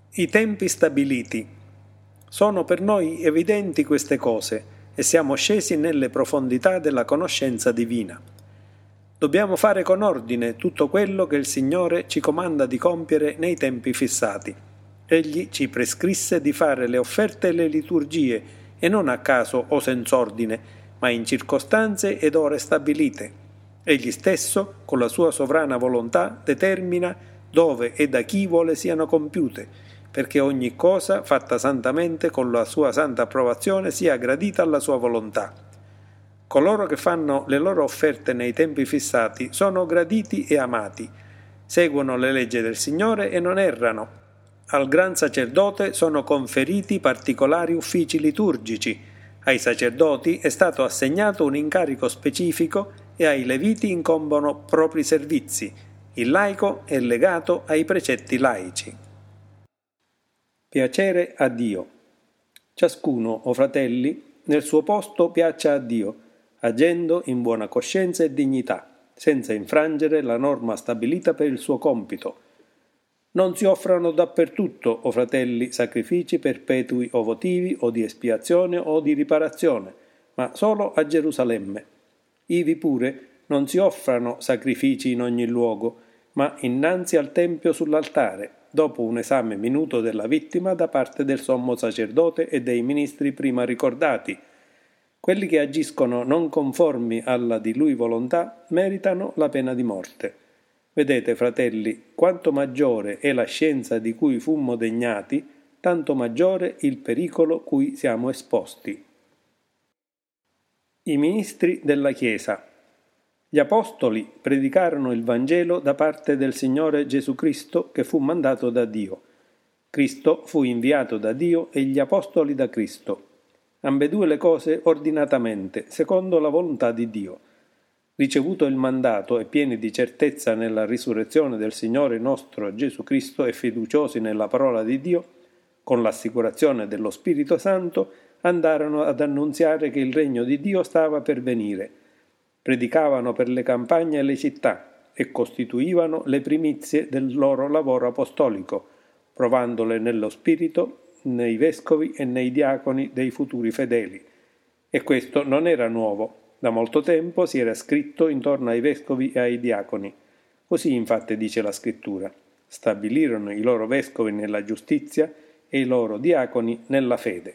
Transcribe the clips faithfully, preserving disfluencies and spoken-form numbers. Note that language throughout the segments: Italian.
I tempi stabiliti. Sono per noi evidenti queste cose e siamo scesi nelle profondità della conoscenza divina. Dobbiamo fare con ordine tutto quello che il Signore ci comanda di compiere nei tempi fissati. Egli ci prescrisse di fare le offerte e le liturgie, e non a caso o senz'ordine, ma in circostanze ed ore stabilite. Egli stesso, con la sua sovrana volontà, determina dove e da chi vuole siano compiute, perché ogni cosa, fatta santamente con la sua santa approvazione, sia gradita alla sua volontà. Coloro che fanno le loro offerte nei tempi fissati sono graditi e amati, seguono le leggi del Signore e non errano. Al gran sacerdote sono conferiti particolari uffici liturgici, ai sacerdoti è stato assegnato un incarico specifico e ai leviti incombono propri servizi. Il laico è legato ai precetti laici. Piacere a Dio. Ciascuno, o fratelli, nel suo posto piaccia a Dio, agendo in buona coscienza e dignità, senza infrangere la norma stabilita per il suo compito. Non si offrano dappertutto, o fratelli, sacrifici perpetui o votivi, o di espiazione o di riparazione, ma solo a Gerusalemme. Ivi pure non si offrano sacrifici in ogni luogo, ma innanzi al Tempio sull'altare, dopo un esame minuto della vittima da parte del sommo sacerdote e dei ministri prima ricordati. Quelli che agiscono non conformi alla di lui volontà meritano la pena di morte. Vedete, fratelli, quanto maggiore è la scienza di cui fummo degnati, tanto maggiore il pericolo cui siamo esposti. I ministri della Chiesa. Gli apostoli predicarono il Vangelo da parte del Signore Gesù Cristo che fu mandato da Dio. Cristo fu inviato da Dio e gli apostoli da Cristo. Ambedue le cose ordinatamente, secondo la volontà di Dio. Ricevuto il mandato e pieni di certezza nella risurrezione del Signore nostro Gesù Cristo e fiduciosi nella parola di Dio, con l'assicurazione dello Spirito Santo, andarono ad annunziare che il regno di Dio stava per venire. Predicavano per le campagne e le città e costituivano le primizie del loro lavoro apostolico, provandole nello Spirito, nei vescovi e nei diaconi dei futuri fedeli. E questo non era nuovo. Da molto tempo si era scritto intorno ai vescovi e ai diaconi. Così infatti dice la Scrittura: stabilirono i loro vescovi nella giustizia e i loro diaconi nella fede.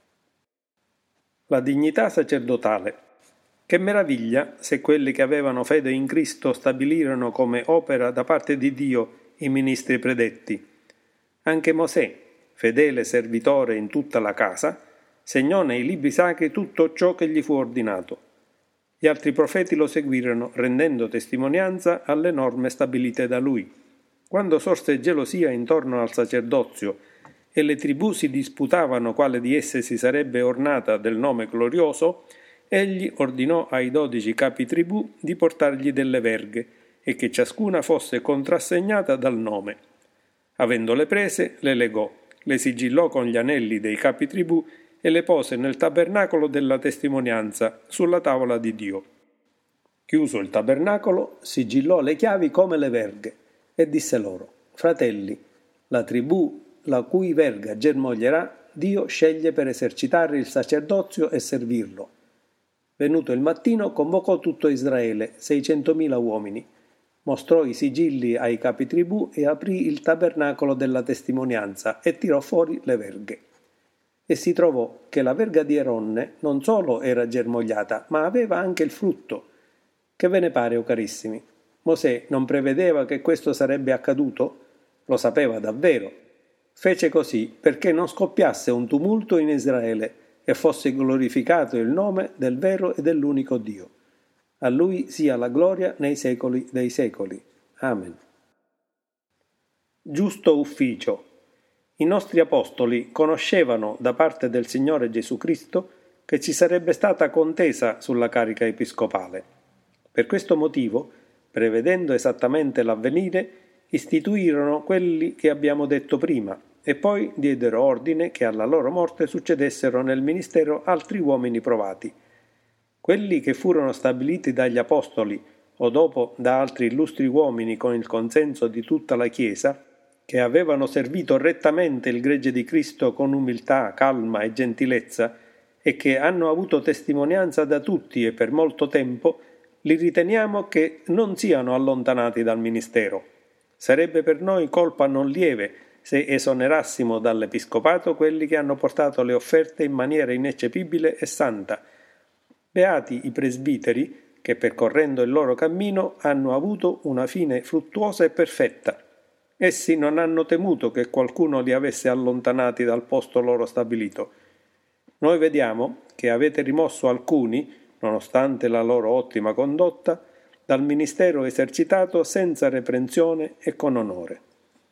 La dignità sacerdotale. Che meraviglia se quelli che avevano fede in Cristo stabilirono come opera da parte di Dio i ministri predetti. Anche Mosè, fedele servitore in tutta la casa, segnò nei libri sacri tutto ciò che gli fu ordinato. Gli altri profeti lo seguirono, rendendo testimonianza alle norme stabilite da lui. Quando sorse gelosia intorno al sacerdozio e le tribù si disputavano quale di esse si sarebbe ornata del nome glorioso, egli ordinò ai dodici capi tribù di portargli delle verghe e che ciascuna fosse contrassegnata dal nome. Avendole prese, le legò, le sigillò con gli anelli dei capi tribù e le pose nel tabernacolo della testimonianza, sulla tavola di Dio. Chiuso il tabernacolo, sigillò le chiavi come le verghe e disse loro: fratelli, la tribù la cui verga germoglierà, Dio sceglie per esercitare il sacerdozio e servirlo. Venuto il mattino, convocò tutto Israele, seicentomila uomini, mostrò i sigilli ai capi tribù e aprì il tabernacolo della testimonianza e tirò fuori le verghe. E si trovò che la verga di Aronne non solo era germogliata, ma aveva anche il frutto. Che ve ne pare, o carissimi? Mosè non prevedeva che questo sarebbe accaduto? Lo sapeva davvero. Fece così perché non scoppiasse un tumulto in Israele e fosse glorificato il nome del vero e dell'unico Dio. A Lui sia la gloria nei secoli dei secoli. Amen. Giusto ufficio. I nostri apostoli conoscevano da parte del Signore Gesù Cristo che ci sarebbe stata contesa sulla carica episcopale. Per questo motivo, prevedendo esattamente l'avvenire, istituirono quelli che abbiamo detto prima e poi diedero ordine che alla loro morte succedessero nel ministero altri uomini provati. Quelli che furono stabiliti dagli apostoli o dopo da altri illustri uomini con il consenso di tutta la Chiesa che avevano servito rettamente il gregge di Cristo con umiltà, calma e gentilezza, e che hanno avuto testimonianza da tutti e per molto tempo, li riteniamo che non siano allontanati dal ministero. Sarebbe per noi colpa non lieve se esonerassimo dall'episcopato quelli che hanno portato le offerte in maniera ineccepibile e santa. Beati i presbiteri che, percorrendo il loro cammino, hanno avuto una fine fruttuosa e perfetta. Essi non hanno temuto che qualcuno li avesse allontanati dal posto loro stabilito. Noi vediamo che avete rimosso alcuni, nonostante la loro ottima condotta, dal ministero esercitato senza reprensione e con onore.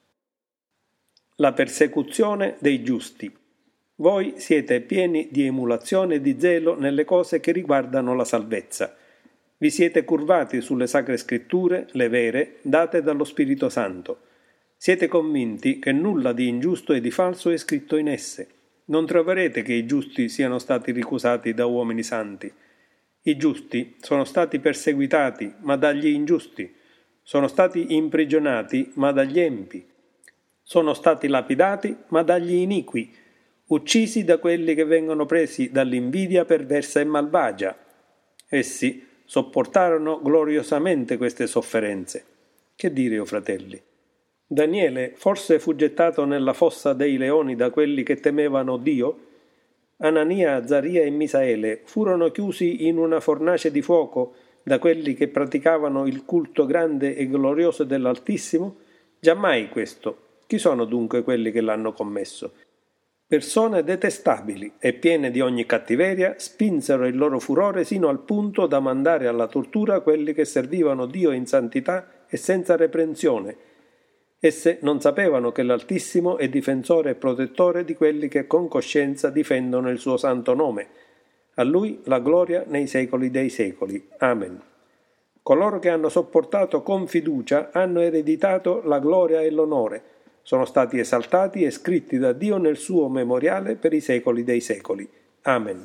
La persecuzione dei giusti. Voi siete pieni di emulazione e di zelo nelle cose che riguardano la salvezza. Vi siete curvati sulle sacre scritture, le vere, date dallo Spirito Santo. Siete convinti che nulla di ingiusto e di falso è scritto in esse. Non troverete che i giusti siano stati ricusati da uomini santi. I giusti sono stati perseguitati, ma dagli ingiusti. Sono stati imprigionati, ma dagli empi. Sono stati lapidati, ma dagli iniqui, uccisi da quelli che vengono presi dall'invidia perversa e malvagia. Essi sopportarono gloriosamente queste sofferenze. Che dire, o fratelli? Daniele forse fu gettato nella fossa dei leoni da quelli che temevano Dio? Anania, Azaria e Misaele furono chiusi in una fornace di fuoco da quelli che praticavano il culto grande e glorioso dell'Altissimo? Giammai questo. Chi sono dunque quelli che l'hanno commesso? Persone detestabili e piene di ogni cattiveria spinsero il loro furore sino al punto da mandare alla tortura quelli che servivano Dio in santità e senza reprensione. Esse non sapevano che l'Altissimo è difensore e protettore di quelli che con coscienza difendono il suo santo nome. A Lui la gloria nei secoli dei secoli. Amen. Coloro che hanno sopportato con fiducia hanno ereditato la gloria e l'onore. Sono stati esaltati e scritti da Dio nel suo memoriale per i secoli dei secoli. Amen.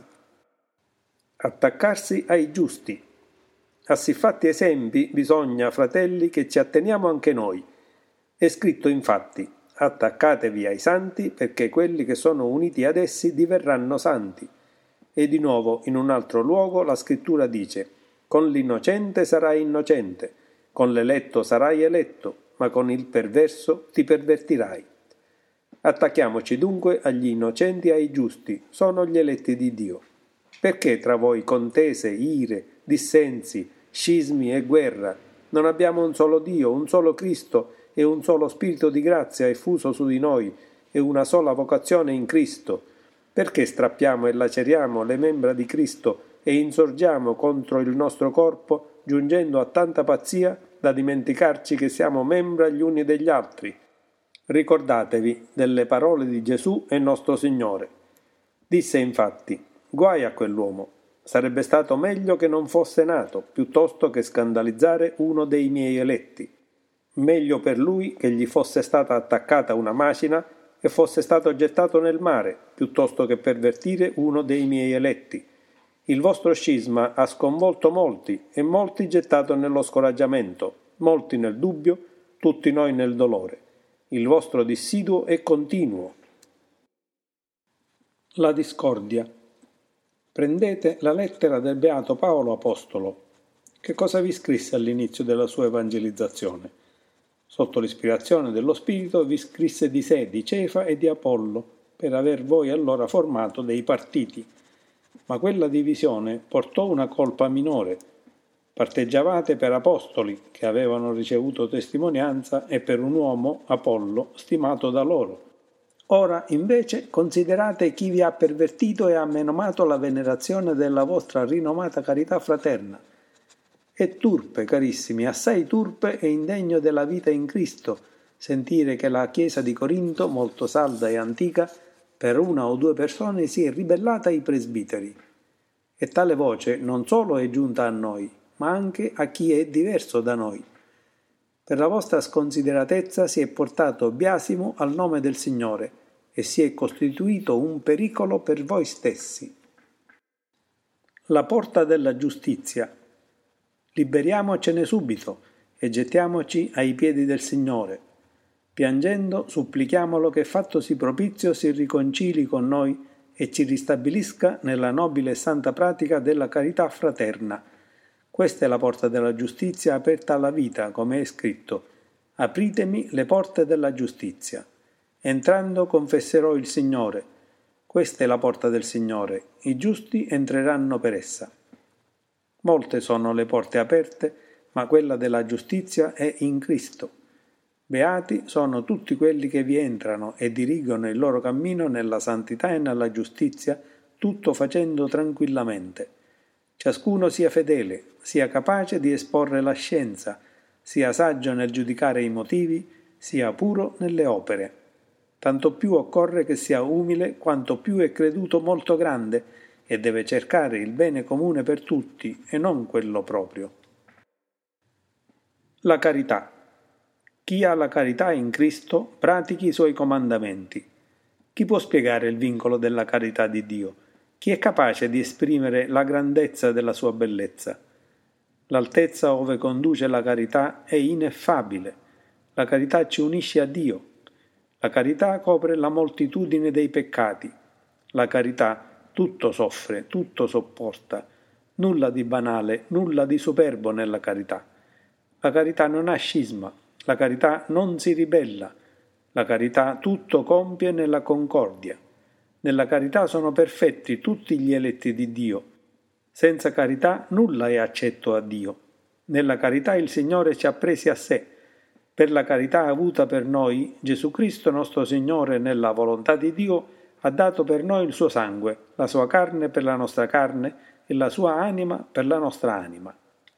Attaccarsi ai giusti. A siffatti esempi bisogna, fratelli, che ci atteniamo anche noi. È scritto infatti: attaccatevi ai santi, perché quelli che sono uniti ad essi diverranno santi. E di nuovo, in un altro luogo, la scrittura dice: con l'innocente sarai innocente, con l'eletto sarai eletto, ma con il perverso ti pervertirai. Attacchiamoci dunque agli innocenti e ai giusti, sono gli eletti di Dio. Perché tra voi contese, ire, dissensi, scismi e guerra? Non abbiamo un solo Dio, un solo Cristo e un solo Spirito di grazia effuso su di noi e una sola vocazione in Cristo. Perché strappiamo e laceriamo le membra di Cristo e insorgiamo contro il nostro corpo, giungendo a tanta pazzia da dimenticarci che siamo membra gli uni degli altri? Ricordatevi delle parole di Gesù e nostro Signore. Disse infatti: guai a quell'uomo, sarebbe stato meglio che non fosse nato, piuttosto che scandalizzare uno dei miei eletti. Meglio per lui che gli fosse stata attaccata una macina e fosse stato gettato nel mare, piuttosto che pervertire uno dei miei eletti. Il vostro scisma ha sconvolto molti e molti gettato nello scoraggiamento, molti nel dubbio, tutti noi nel dolore. Il vostro dissiduo è continuo. La discordia. Prendete la lettera del Beato Paolo Apostolo. Che cosa vi scrisse all'inizio della sua evangelizzazione? Sotto l'ispirazione dello Spirito vi scrisse di sé, di Cefa e di Apollo, per aver voi allora formato dei partiti. Ma quella divisione portò una colpa minore. Parteggiavate per apostoli, che avevano ricevuto testimonianza, e per un uomo, Apollo, stimato da loro. Ora, invece, considerate chi vi ha pervertito e ha menomato la venerazione della vostra rinomata carità fraterna. È turpe, carissimi, assai turpe e indegno della vita in Cristo, sentire che la Chiesa di Corinto, molto salda e antica, per una o due persone si è ribellata ai presbiteri. E tale voce non solo è giunta a noi, ma anche a chi è diverso da noi. Per la vostra sconsideratezza si è portato biasimo al nome del Signore e si è costituito un pericolo per voi stessi. La porta della giustizia. Liberiamocene subito e gettiamoci ai piedi del Signore. Piangendo, supplichiamolo che fattosi propizio si riconcili con noi e ci ristabilisca nella nobile e santa pratica della carità fraterna. Questa è la porta della giustizia aperta alla vita, come è scritto: «Apritemi le porte della giustizia». Entrando confesserò il Signore. Questa è la porta del Signore, i giusti entreranno per essa. Molte sono le porte aperte, ma quella della giustizia è in Cristo. Beati sono tutti quelli che vi entrano e dirigono il loro cammino nella santità e nella giustizia, tutto facendo tranquillamente. Ciascuno sia fedele, sia capace di esporre la scienza, sia saggio nel giudicare i motivi, sia puro nelle opere. Tanto più occorre che sia umile quanto più è creduto molto grande e deve cercare il bene comune per tutti e non quello proprio. La carità. Chi ha la carità in Cristo pratichi i suoi comandamenti. Chi può spiegare il vincolo della carità di Dio? Chi è capace di esprimere la grandezza della sua bellezza? L'altezza ove conduce la carità è ineffabile. La carità ci unisce a Dio. La carità copre la moltitudine dei peccati. La carità tutto soffre, tutto sopporta. Nulla di banale, nulla di superbo nella carità. La carità non ha scisma. La carità non si ribella, la carità tutto compie nella concordia. Nella carità sono perfetti tutti gli eletti di Dio. Senza carità nulla è accetto a Dio. Nella carità il Signore ci ha presi a sé. Per la carità avuta per noi, Gesù Cristo nostro Signore, nella volontà di Dio, ha dato per noi il suo sangue, la sua carne per la nostra carne e la sua anima per la nostra anima.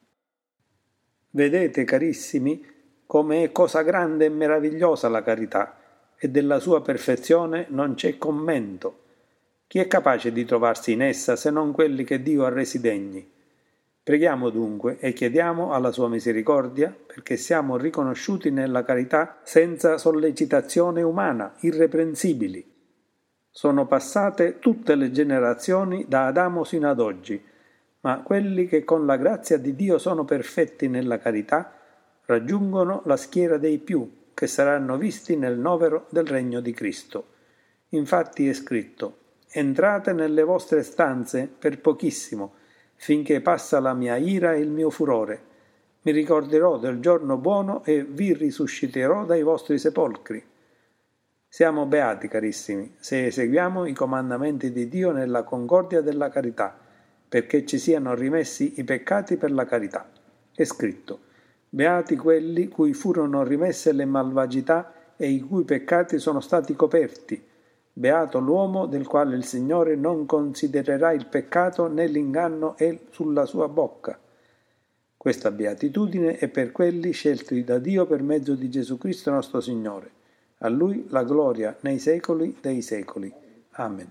Vedete, carissimi, come è cosa grande e meravigliosa la carità, e della sua perfezione non c'è commento. Chi è capace di trovarsi in essa se non quelli che Dio ha resi degni? Preghiamo dunque e chiediamo alla sua misericordia perché siamo riconosciuti nella carità senza sollecitazione umana, irreprensibili. Sono passate tutte le generazioni da Adamo sino ad oggi, ma quelli che con la grazia di Dio sono perfetti nella carità raggiungono la schiera dei più, che saranno visti nel novero del regno di Cristo. Infatti è scritto: «Entrate nelle vostre stanze per pochissimo, finché passa la mia ira e il mio furore. Mi ricorderò del giorno buono e vi risusciterò dai vostri sepolcri». Siamo beati, carissimi, se eseguiamo i comandamenti di Dio nella concordia della carità, perché ci siano rimessi i peccati per la carità. È scritto: «Beati quelli cui furono rimesse le malvagità e i cui peccati sono stati coperti. Beato l'uomo del quale il Signore non considererà il peccato né l'inganno è sulla sua bocca». Questa beatitudine è per quelli scelti da Dio per mezzo di Gesù Cristo nostro Signore. A Lui la gloria nei secoli dei secoli. Amen.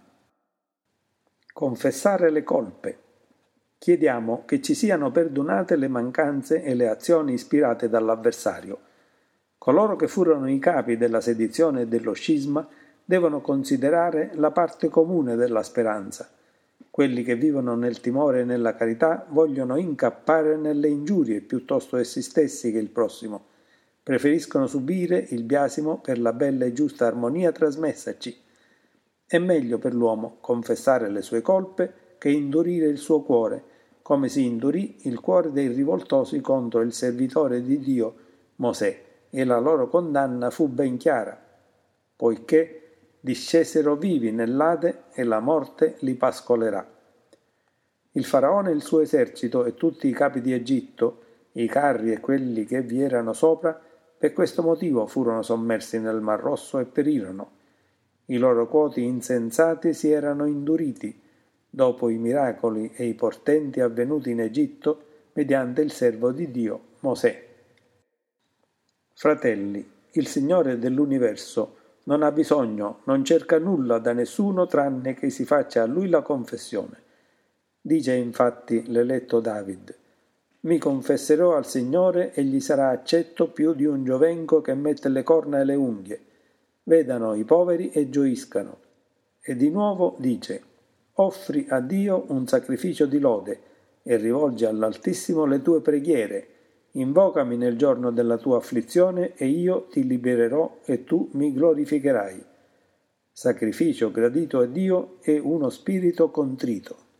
Confessare le colpe. Chiediamo che ci siano perdonate le mancanze e le azioni ispirate dall'avversario. Coloro che furono i capi della sedizione e dello scisma devono considerare la parte comune della speranza. Quelli che vivono nel timore e nella carità vogliono incappare nelle ingiurie piuttosto essi stessi che il prossimo. Preferiscono subire il biasimo per la bella e giusta armonia trasmessaci. È meglio per l'uomo confessare le sue colpe che indurire il suo cuore, come si indurì il cuore dei rivoltosi contro il servitore di Dio, Mosè, e la loro condanna fu ben chiara, poiché discesero vivi nell'Ade e la morte li pascolerà. Il faraone e il suo esercito e tutti i capi di Egitto, i carri e quelli che vi erano sopra, per questo motivo furono sommersi nel Mar Rosso e perirono. I loro cuoti insensati si erano induriti, dopo i miracoli e i portenti avvenuti in Egitto mediante il servo di Dio, Mosè. Fratelli, il Signore dell'universo non ha bisogno, non cerca nulla da nessuno tranne che si faccia a Lui la confessione. Dice infatti l'eletto David: «Mi confesserò al Signore e gli sarà accetto più di un giovenco che mette le corna e le unghie. Vedano i poveri e gioiscano». E di nuovo dice: «Offri a Dio un sacrificio di lode e rivolgi all'Altissimo le tue preghiere. Invocami nel giorno della tua afflizione e io ti libererò e tu mi glorificherai. Sacrificio gradito a Dio è uno spirito contrito.